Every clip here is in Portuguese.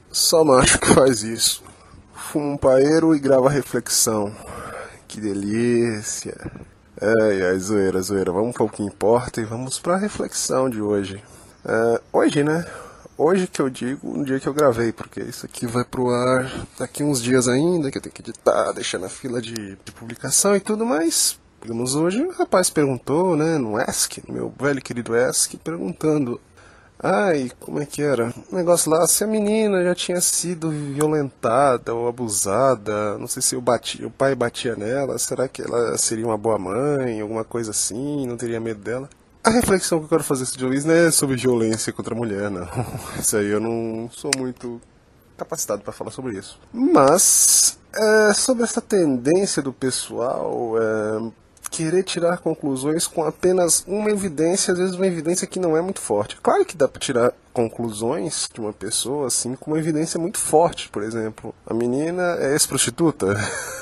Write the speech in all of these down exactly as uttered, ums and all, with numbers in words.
Só macho que faz isso. Fuma um paeiro e grava reflexão. Que delícia. Ai, ai, zoeira, zoeira. Vamos para o que importa e vamos para a reflexão de hoje. Uh, hoje, né? Hoje que eu digo, um dia que eu gravei, porque isso aqui vai pro ar daqui uns dias ainda, que eu tenho que editar, deixar na fila de, de publicação e tudo mais. Digamos, hoje o rapaz perguntou, né, no Ask, meu velho querido Ask, perguntando: ai, como é que era? O negócio lá, se a menina já tinha sido violentada ou abusada, não sei se o, bati, o pai batia nela, será que ela seria uma boa mãe, alguma coisa assim, não teria medo dela? A reflexão que eu quero fazer sobre isso não é sobre violência contra a mulher, não. Isso aí eu não sou muito capacitado para falar sobre isso. Mas, é, sobre essa tendência do pessoal é, querer tirar conclusões com apenas uma evidência, às vezes uma evidência que não é muito forte. Claro que dá para tirar conclusões de uma pessoa assim com uma evidência muito forte. Por exemplo, a menina é ex-prostituta.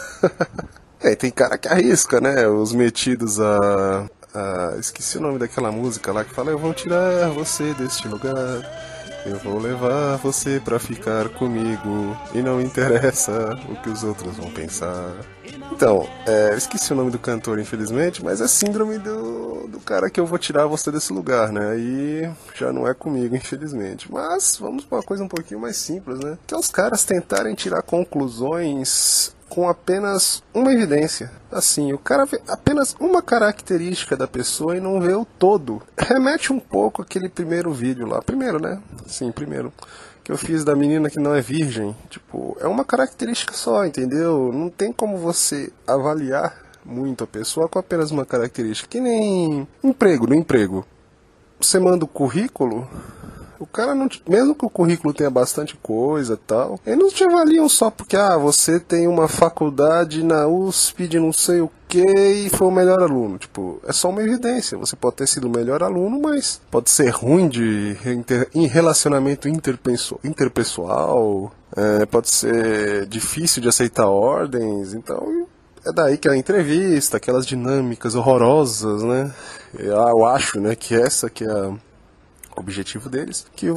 É, tem cara que arrisca, né? Os metidos a... Ah, esqueci o nome daquela música lá que fala: eu vou tirar você deste lugar, eu vou levar você pra ficar comigo, e não interessa o que os outros vão pensar. Então, é, esqueci o nome do cantor, infelizmente, mas é síndrome do, do cara que eu vou tirar você desse lugar, né? Aí já não é comigo, infelizmente. Mas vamos pra uma coisa um pouquinho mais simples, né? Que é os caras tentarem tirar conclusões com apenas uma evidência. Assim, o cara vê apenas uma característica da pessoa e não vê o todo. Remete um pouco àquele primeiro vídeo lá. Primeiro, né? Sim, primeiro. Que eu fiz da menina que não é virgem. Tipo, é uma característica só, entendeu? Não tem como você avaliar muito a pessoa com apenas uma característica. Que nem emprego, no emprego. Você manda o currículo... O cara, não te, mesmo que o currículo tenha bastante coisa e tal, eles não te avaliam só porque, ah, você tem uma faculdade na U S P de não sei o que e foi o melhor aluno. Tipo, é só uma evidência. Você pode ter sido o melhor aluno, mas pode ser ruim de inter, em relacionamento interpessoal, interpessoal é, pode ser difícil de aceitar ordens. Então, é daí que a entrevista, aquelas dinâmicas horrorosas, né? Eu acho, né, que essa que é a objetivo deles, que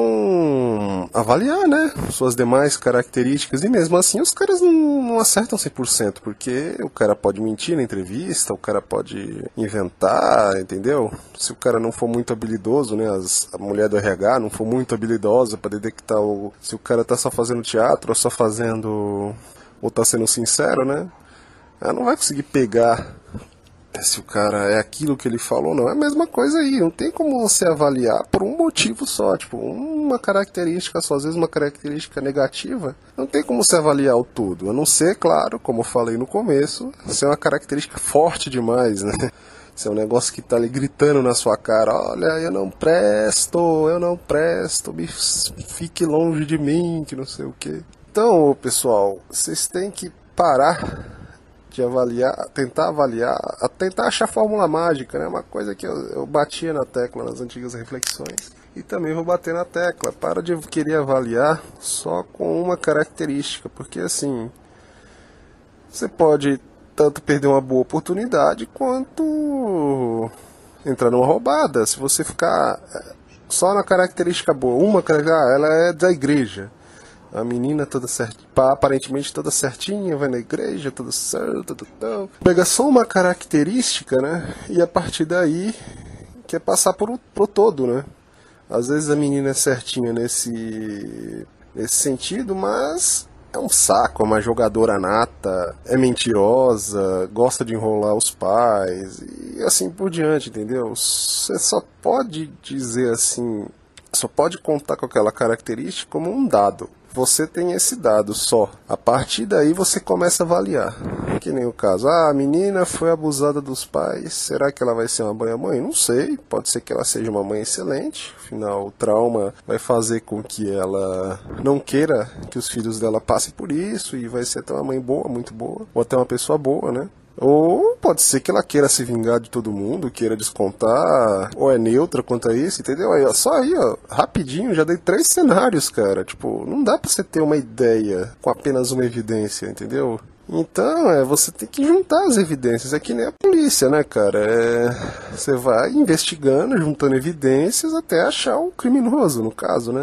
vão avaliar, né, suas demais características, e mesmo assim os caras não, não acertam cem por cento, porque o cara pode mentir na entrevista, o cara pode inventar, entendeu? Se o cara não for muito habilidoso, né, as, a mulher do R H não for muito habilidosa para detectar o, se o cara tá só fazendo teatro ou só fazendo, ou tá sendo sincero, né, ela não vai conseguir pegar se o cara é aquilo que ele falou ou não. É a mesma coisa aí, não tem como você avaliar por um motivo só, tipo, uma característica só, às vezes uma característica negativa, não tem como você avaliar o todo, a não ser, claro, como eu falei no começo, se é uma característica forte demais, né? Se é um negócio que tá ali gritando na sua cara: olha, eu não presto, eu não presto, me fique longe de mim, que não sei o que. Então, pessoal, vocês têm que parar de avaliar, tentar avaliar, tentar achar a fórmula mágica, né? Uma coisa que eu, eu batia na tecla nas antigas reflexões e também vou bater na tecla. Para de querer avaliar só com uma característica, porque assim, você pode tanto perder uma boa oportunidade quanto entrar numa roubada. Se você ficar só na característica boa, uma característica, ah, ela é da igreja. A menina toda certinha, aparentemente toda certinha, vai na igreja, toda certa, tudo tal. Pega só uma característica, né? E a partir daí quer passar por, por todo, né? Às vezes a menina é certinha nesse, nesse sentido, mas é um saco, é uma jogadora nata, é mentirosa, gosta de enrolar os pais e assim por diante, entendeu? Você só pode dizer assim, só pode contar com aquela característica como um dado. Você tem esse dado só. A partir daí você começa a avaliar. Que nem o caso. Ah, a menina foi abusada dos pais. Será que ela vai ser uma boa mãe? Não sei. Pode ser que ela seja uma mãe excelente. Afinal, o trauma vai fazer com que ela não queira que os filhos dela passem por isso. E vai ser até uma mãe boa, muito boa. Ou até uma pessoa boa, né? Ou pode ser que ela queira se vingar de todo mundo, queira descontar, ou é neutra quanto a isso, entendeu? Aí, ó, só aí, ó, rapidinho, já dei três cenários, cara. Tipo, não dá pra você ter uma ideia com apenas uma evidência, entendeu? Então, é, você tem que juntar as evidências. É que nem a polícia, né, cara? É, você vai investigando, juntando evidências até achar o criminoso, no caso, né?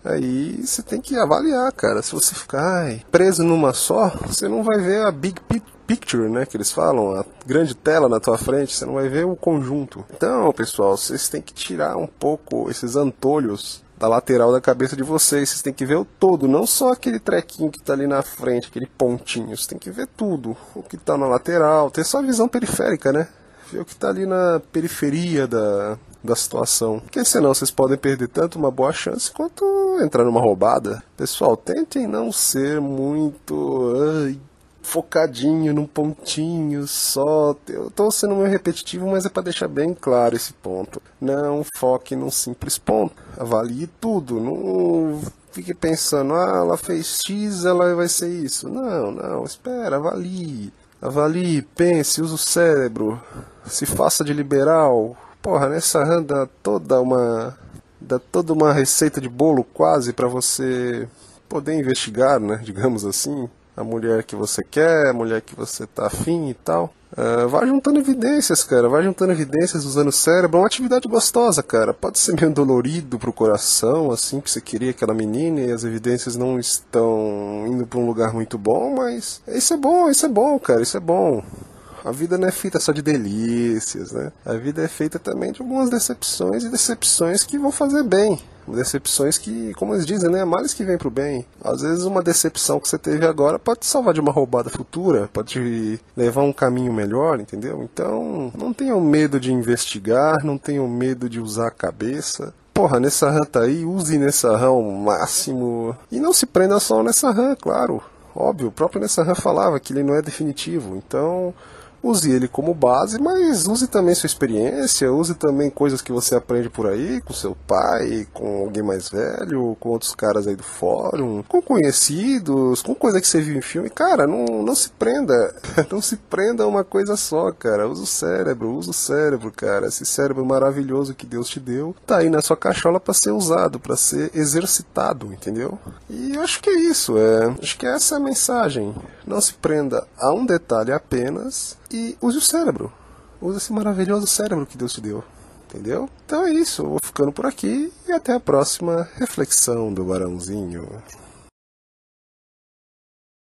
Aí você tem que avaliar, cara. Se você ficar ai, preso numa só, você não vai ver a big picture, né, que eles falam, a grande tela na tua frente, você não vai ver o conjunto. Então, pessoal, vocês têm que tirar um pouco esses antolhos da lateral da cabeça de vocês. Vocês têm que ver o todo, não só aquele trequinho que tá ali na frente, aquele pontinho. Você tem que ver tudo, o que tá na lateral, ter só a visão periférica, né? Ver o que tá ali na periferia da, da situação. Porque senão vocês podem perder tanto uma boa chance quanto entrar numa roubada. Pessoal, tentem não ser muito ai, focadinho num pontinho só. Eu tô sendo meio repetitivo, mas é para deixar bem claro esse ponto. Não foque num simples ponto. Avalie tudo. Não fique pensando, ah, ela fez X, ela vai ser isso. Não, não, espera, avalie. Avalie, pense, use o cérebro. Se faça de liberal. Porra, nessa run dá toda uma, dá toda uma receita de bolo quase para você poder investigar, né, digamos assim, a mulher que você quer, a mulher que você tá afim e tal. Uh, vai juntando evidências, cara, vai juntando evidências usando o cérebro. É uma atividade gostosa, cara. Pode ser meio dolorido pro coração, assim, que você queria aquela menina e as evidências não estão indo pra um lugar muito bom, mas isso é bom, isso é bom, cara, isso é bom. A vida não é feita só de delícias, né? A vida é feita também de algumas decepções e decepções que vão fazer bem. Decepções que, como eles dizem, né? Males que vêm pro bem. Às vezes uma decepção que você teve agora pode te salvar de uma roubada futura, pode te levar a um caminho melhor, entendeu? Então, não tenham medo de investigar, não tenham medo de usar a cabeça. Porra, nessa run tá aí, use nessa run o máximo. E não se prenda só nessa run, claro. Óbvio, o próprio Nessa Run falava que ele não é definitivo, então use ele como base, mas use também sua experiência, use também coisas que você aprende por aí, com seu pai, com alguém mais velho, com outros caras aí do fórum, com conhecidos, com coisa que você viu em filme. Cara, não, não se prenda, não se prenda a uma coisa só, cara. Usa o cérebro, usa o cérebro, cara. Esse cérebro maravilhoso que Deus te deu, tá aí na sua cachola para ser usado, para ser exercitado, entendeu? E eu acho que é isso, é, acho que essa é a mensagem. Não se prenda a um detalhe apenas e use o cérebro. Use esse maravilhoso cérebro que Deus te deu. Entendeu? Então é isso. Eu vou ficando por aqui e até a próxima reflexão do Barãozinho.